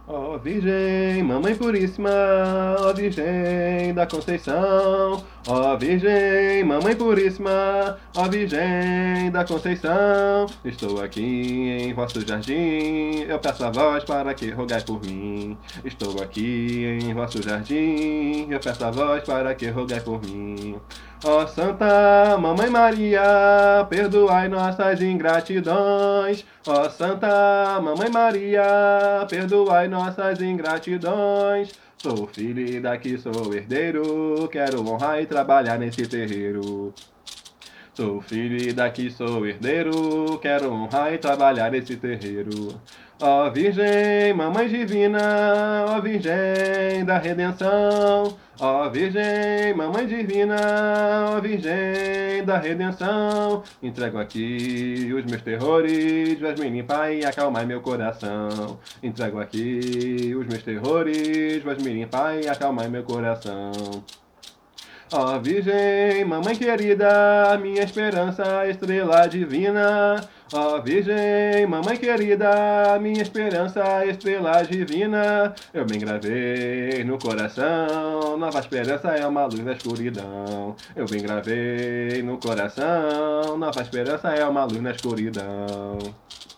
Ó Virgem, Mamãe Puríssima, ó Virgem da Conceição, ó Virgem, Mamãe Puríssima, ó Virgem da Conceição, estou aqui em vosso jardim, eu peço a vós para que rogai por mim. Estou aqui em vosso jardim, eu peço a vós para que rogai por mim. Ó Santa Mamãe Maria, perdoai nossas ingratidões. Ó Santa Mamãe Maria, perdoai nossas ingratidões. Sou filho e daqui sou herdeiro, quero honrar e trabalhar nesse terreiro. Sou filho e daqui sou herdeiro, quero honrar e trabalhar nesse terreiro. Ó Virgem, Mamãe Divina, ó Virgem da Redenção, ó Virgem, Mamãe Divina, ó Virgem da Redenção, entrego aqui os meus terrores, vais me limpar e acalmar meu coração. Entrego aqui os meus terrores, vais me limpar e acalmar meu coração. Ó Virgem, Mamãe querida, minha esperança, estrela divina. Ó Virgem, Mamãe querida, minha esperança, estrela divina. Eu me engravei no coração, nova esperança é uma luz na escuridão. Eu me engravei no coração, nova esperança é uma luz na escuridão.